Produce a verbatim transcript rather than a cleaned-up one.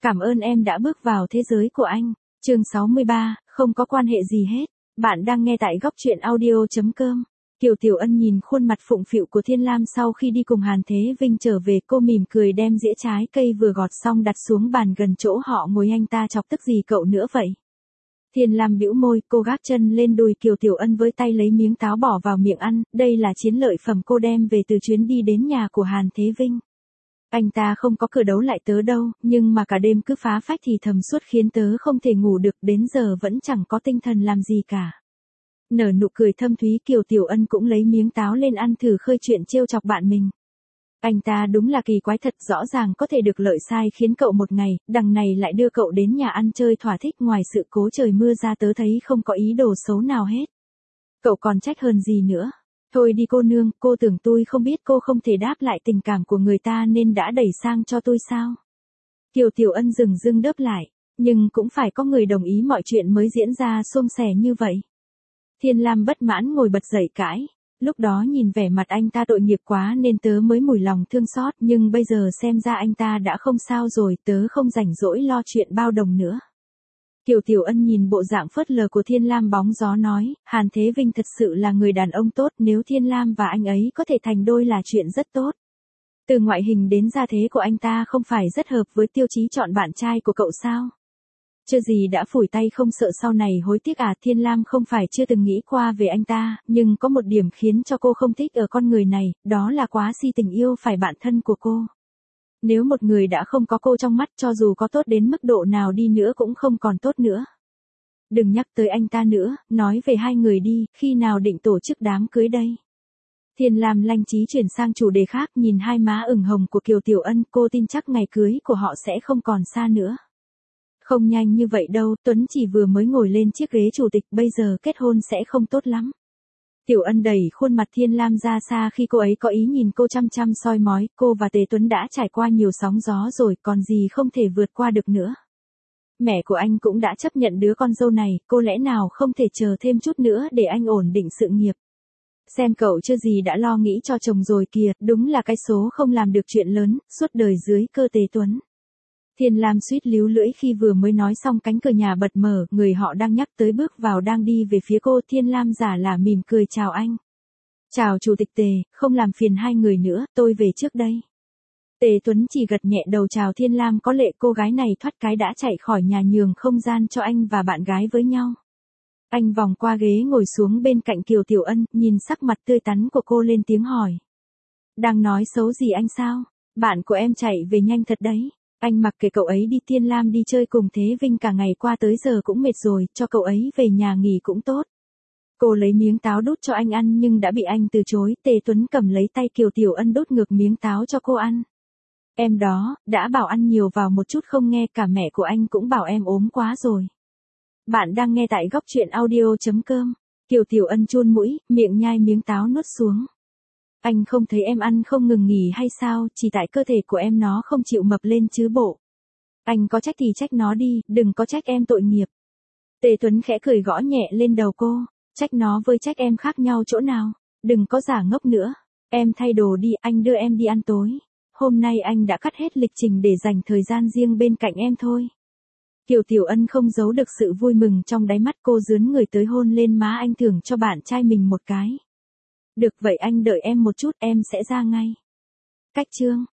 Cảm ơn em đã bước vào thế giới của anh. Chương sáu mươi ba, không có quan hệ gì hết. Bạn đang nghe tại góc truyện audio.com. Kiều Tiểu Ân nhìn khuôn mặt phụng phịu của Thiên Lam sau khi đi cùng Hàn Thế Vinh trở về, cô mỉm cười đem dĩa trái cây vừa gọt xong đặt xuống bàn gần chỗ họ ngồi. Anh ta chọc tức gì cậu nữa vậy? Thiên Lam bĩu môi, cô gác chân lên đùi Kiều Tiểu Ân với tay lấy miếng táo bỏ vào miệng ăn, đây là chiến lợi phẩm cô đem về từ chuyến đi đến nhà của Hàn Thế Vinh. Anh ta không có cờ đấu lại tớ đâu, nhưng mà cả đêm cứ phá phách thì thầm suốt khiến tớ không thể ngủ được, đến giờ vẫn chẳng có tinh thần làm gì cả. Nở nụ cười thâm thúy, Kiều Tiểu Ân cũng lấy miếng táo lên ăn thử khơi chuyện trêu chọc bạn mình. Anh ta đúng là kỳ quái thật, rõ ràng có thể được lợi sai khiến cậu một ngày, đằng này lại đưa cậu đến nhà ăn chơi thỏa thích, ngoài sự cố trời mưa ra tớ thấy không có ý đồ xấu nào hết. Cậu còn trách hơn gì nữa. Thôi đi cô nương, cô tưởng tôi không biết cô không thể đáp lại tình cảm của người ta nên đã đẩy sang cho tôi sao? Kiều Tiểu Ân dừng dưng đớp lại, nhưng cũng phải có người đồng ý mọi chuyện mới diễn ra suôn sẻ như vậy. Thiên Lam bất mãn ngồi bật dậy cãi, lúc đó nhìn vẻ mặt anh ta tội nghiệp quá nên tớ mới mủi lòng thương xót, nhưng bây giờ xem ra anh ta đã không sao rồi, tớ không rảnh rỗi lo chuyện bao đồng nữa. Kiều Tiểu Ân nhìn bộ dạng phớt lờ của Thiên Lam bóng gió nói, Hàn Thế Vinh thật sự là người đàn ông tốt, nếu Thiên Lam và anh ấy có thể thành đôi là chuyện rất tốt. Từ ngoại hình đến gia thế của anh ta không phải rất hợp với tiêu chí chọn bạn trai của cậu sao? Chưa gì đã phủi tay không sợ sau này hối tiếc à? Thiên Lam không phải chưa từng nghĩ qua về anh ta, nhưng có một điểm khiến cho cô không thích ở con người này, đó là quá si tình yêu phải bạn thân của cô. Nếu một người đã không có cô trong mắt, cho dù có tốt đến mức độ nào đi nữa cũng không còn tốt nữa. Đừng nhắc tới anh ta nữa, nói về hai người đi, khi nào định tổ chức đám cưới đây? Thiên Lam lanh trí chuyển sang chủ đề khác, nhìn hai má ửng hồng của Kiều Tiểu Ân, cô tin chắc ngày cưới của họ sẽ không còn xa nữa. Không nhanh như vậy đâu, Tuấn chỉ vừa mới ngồi lên chiếc ghế chủ tịch, bây giờ kết hôn sẽ không tốt lắm. Tiểu Ân đẩy khuôn mặt Thiên Lam ra xa khi cô ấy có ý nhìn cô chăm chăm soi mói, cô và Tề Tuấn đã trải qua nhiều sóng gió rồi, còn gì không thể vượt qua được nữa. Mẹ của anh cũng đã chấp nhận đứa con dâu này, cô lẽ nào không thể chờ thêm chút nữa để anh ổn định sự nghiệp. Xem cậu chưa gì đã lo nghĩ cho chồng rồi kìa, đúng là cái số không làm được chuyện lớn, suốt đời dưới cơ Tề Tuấn. Thiên Lam suýt líu lưỡi khi vừa mới nói xong cánh cửa nhà bật mở, người họ đang nhắc tới bước vào đang đi về phía cô. Thiên Lam giả là mỉm cười chào anh. Chào chủ tịch Tề, không làm phiền hai người nữa, tôi về trước đây. Tề Tuấn chỉ gật nhẹ đầu chào Thiên Lam có lệ, cô gái này thoát cái đã chạy khỏi nhà nhường không gian cho anh và bạn gái với nhau. Anh vòng qua ghế ngồi xuống bên cạnh Kiều Tiểu Ân, nhìn sắc mặt tươi tắn của cô lên tiếng hỏi. Đang nói xấu gì anh sao? Bạn của em chạy về nhanh thật đấy. Anh mặc kệ cậu ấy đi, Thiên Lam đi chơi cùng Thế Vinh cả ngày qua tới giờ cũng mệt rồi, cho cậu ấy về nhà nghỉ cũng tốt. Cô lấy miếng táo đút cho anh ăn nhưng đã bị anh từ chối, Tề Tuấn cầm lấy tay Kiều Tiểu Ân đút ngược miếng táo cho cô ăn. Em đó, đã bảo ăn nhiều vào một chút không nghe, cả mẹ của anh cũng bảo em ốm quá rồi. Bạn đang nghe tại góc truyện audio.com. Kiều Tiểu Ân chun mũi, miệng nhai miếng táo nuốt xuống. Anh không thấy em ăn không ngừng nghỉ hay sao, chỉ tại cơ thể của em nó không chịu mập lên chứ bộ. Anh có trách thì trách nó đi, đừng có trách em tội nghiệp. Tề Tuấn khẽ cười gõ nhẹ lên đầu cô, trách nó với trách em khác nhau chỗ nào, đừng có giả ngốc nữa. Em thay đồ đi, anh đưa em đi ăn tối. Hôm nay anh đã cắt hết lịch trình để dành thời gian riêng bên cạnh em thôi. Kiều Tiểu Ân không giấu được sự vui mừng trong đáy mắt, cô dướn người tới hôn lên má anh, thưởng cho bạn trai mình một cái. Được vậy anh đợi em một chút, em sẽ ra ngay. Cách chương